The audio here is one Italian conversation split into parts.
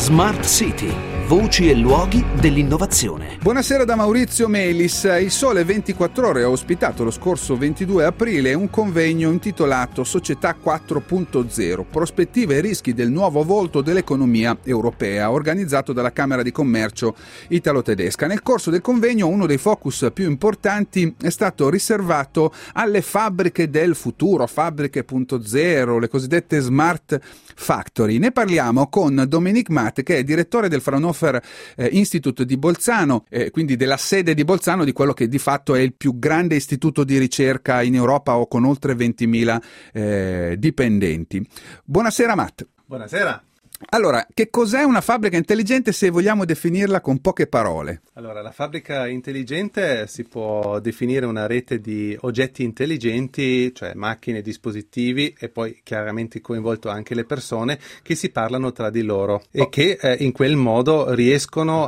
Smart City, voci e luoghi dell'innovazione. Buonasera da Maurizio Melis. Il Sole 24 Ore ha ospitato lo scorso 22 aprile un convegno intitolato Società 4.0, prospettive e rischi del nuovo volto dell'economia europea, organizzato dalla Camera di Commercio italo-tedesca. Nel corso del convegno uno dei focus più importanti è stato riservato alle fabbriche del futuro, fabbriche 0.0, le cosiddette smart factory. Ne parliamo con Dominique Matt, che è direttore del Fraunhofer Institute di Bolzano, quindi della sede di Bolzano, di quello che di fatto è il più grande istituto di ricerca in Europa, o con oltre 20.000 dipendenti. Buonasera Matt. Buonasera. Allora, che cos'è una fabbrica intelligente, se vogliamo definirla con poche parole? Allora, la fabbrica intelligente si può definire una rete di oggetti intelligenti, cioè macchine, dispositivi, e poi chiaramente coinvolto anche le persone che si parlano tra di loro e che in quel modo riescono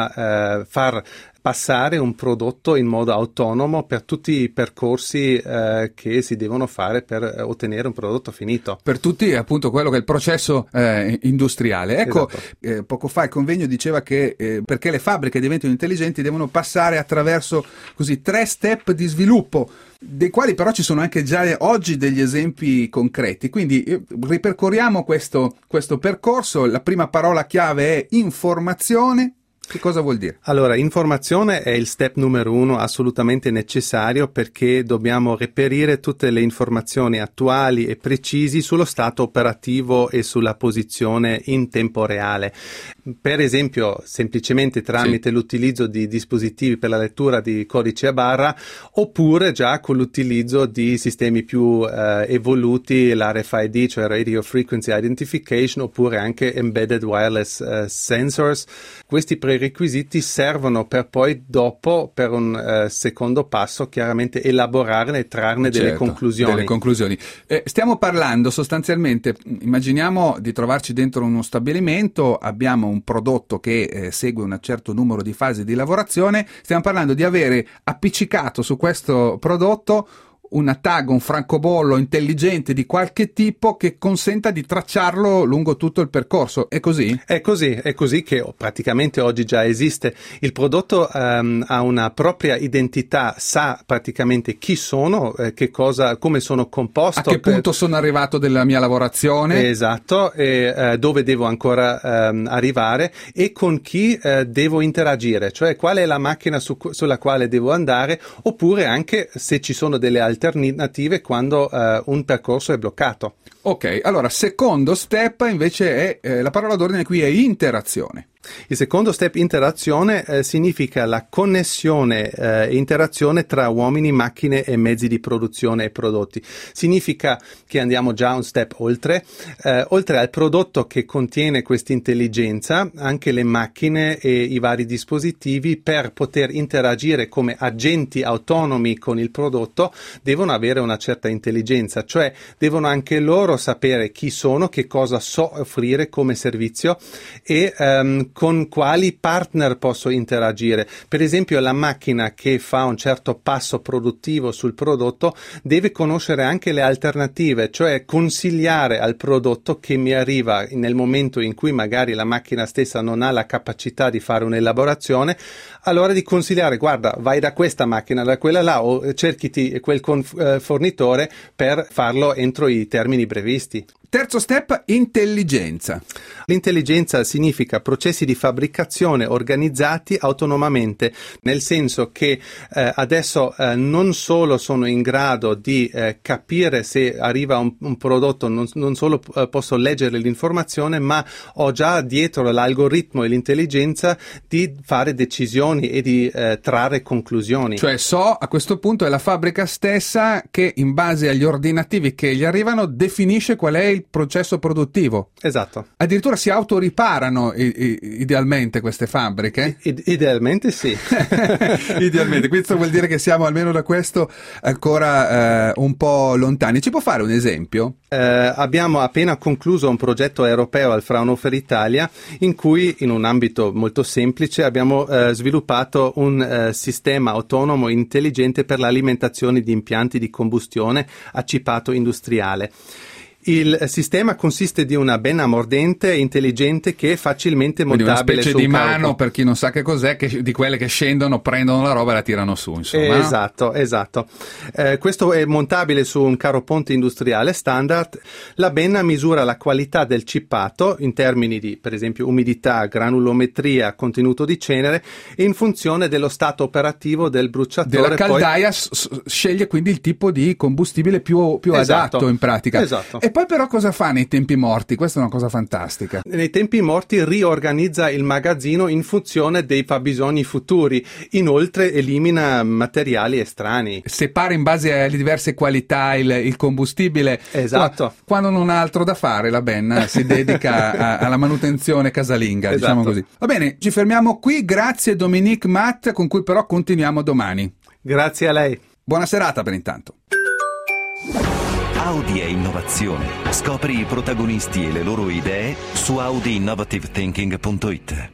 a far passare un prodotto in modo autonomo per tutti i percorsi che si devono fare per ottenere un prodotto finito. Per tutti, appunto, quello che è il processo industriale. Ecco, esatto. Poco fa il convegno diceva che perché le fabbriche diventino intelligenti devono passare attraverso così 3 step di sviluppo, dei quali però ci sono anche già oggi degli esempi concreti. Quindi ripercorriamo questo percorso. La prima parola chiave è informazione. Che cosa vuol dire? Allora, informazione è il step numero 1 assolutamente necessario, perché dobbiamo reperire tutte le informazioni attuali e precisi sullo stato operativo e sulla posizione in tempo reale. Per esempio, semplicemente tramite l'utilizzo di dispositivi per la lettura di codice a barra, oppure già con l'utilizzo di sistemi più evoluti, l'RFID, cioè Radio Frequency Identification, oppure anche Embedded Wireless Sensors. Questi prerequisiti servono per poi dopo, per un secondo passo, chiaramente elaborarne e trarne delle conclusioni. Stiamo parlando sostanzialmente, immaginiamo di trovarci dentro uno stabilimento, abbiamo un prodotto che segue un certo numero di fasi di lavorazione, stiamo parlando di avere appiccicato su questo prodotto una tag, un francobollo intelligente di qualche tipo che consenta di tracciarlo lungo tutto il percorso. È così? È così che praticamente oggi già esiste. Il prodotto ha una propria identità, sa praticamente chi sono, che cosa, come sono composto. A che punto sono arrivato della mia lavorazione. Esatto, e dove devo ancora arrivare e con chi devo interagire, cioè qual è la macchina sulla quale devo andare, oppure anche se ci sono delle alternative quando un percorso è bloccato. Ok, allora secondo step invece è la parola d'ordine qui è interazione. Il secondo step, interazione, significa la connessione e interazione tra uomini, macchine e mezzi di produzione e prodotti. Significa che andiamo già un step oltre al prodotto che contiene questa intelligenza, anche le macchine e i vari dispositivi, per poter interagire come agenti autonomi con il prodotto, devono avere una certa intelligenza, cioè devono anche loro sapere chi sono, che cosa so offrire come servizio e con quali partner posso interagire. Per esempio, la macchina che fa un certo passo produttivo sul prodotto deve conoscere anche le alternative, cioè consigliare al prodotto che mi arriva nel momento in cui magari la macchina stessa non ha la capacità di fare un'elaborazione, allora di consigliare: guarda, vai da questa macchina, da quella là, o cerchiti quel fornitore per farlo entro i termini previsti. Terzo step, intelligenza. L'intelligenza significa processi di fabbricazione organizzati autonomamente, nel senso che adesso non solo sono in grado di capire se arriva un prodotto, non solo posso leggere l'informazione, ma ho già dietro l'algoritmo e l'intelligenza di fare decisioni e di trarre conclusioni. Cioè a questo punto è la fabbrica stessa che, in base agli ordinativi che gli arrivano, definisce qual è il processo produttivo. Esatto. Addirittura si autoriparano idealmente queste fabbriche? Idealmente sì. Idealmente, questo vuol dire che siamo almeno da questo ancora un po' lontani. Ci può fare un esempio? Abbiamo appena concluso un progetto europeo al Fraunhofer Italia, in cui, in un ambito molto semplice, abbiamo sviluppato un sistema autonomo intelligente per l'alimentazione di impianti di combustione a cippato industriale. Il sistema consiste di una benna mordente intelligente che è facilmente montabile. Quindi una specie su di un carro mano, per chi non sa che cos'è, di quelle che scendono, prendono la roba e la tirano su, insomma. Esatto. Questo è montabile su un carro ponte industriale standard. La benna misura la qualità del chippato in termini di, per esempio, umidità, granulometria, contenuto di cenere, in funzione dello stato operativo del bruciatore. Della caldaia sceglie quindi il tipo di combustibile più adatto in pratica. Esatto. E poi però cosa fa nei tempi morti? Questa è una cosa fantastica. Nei tempi morti riorganizza il magazzino in funzione dei fabbisogni futuri. Inoltre elimina materiali estranei. Separa in base alle diverse qualità il combustibile. Esatto. Quando non ha altro da fare, la benna si dedica alla manutenzione casalinga, esatto. Diciamo così. Va bene, ci fermiamo qui. Grazie Dominique Matt, con cui però continuiamo domani. Grazie a lei. Buona serata per intanto. Audi è innovazione. Scopri i protagonisti e le loro idee su audiinnovativethinking.it.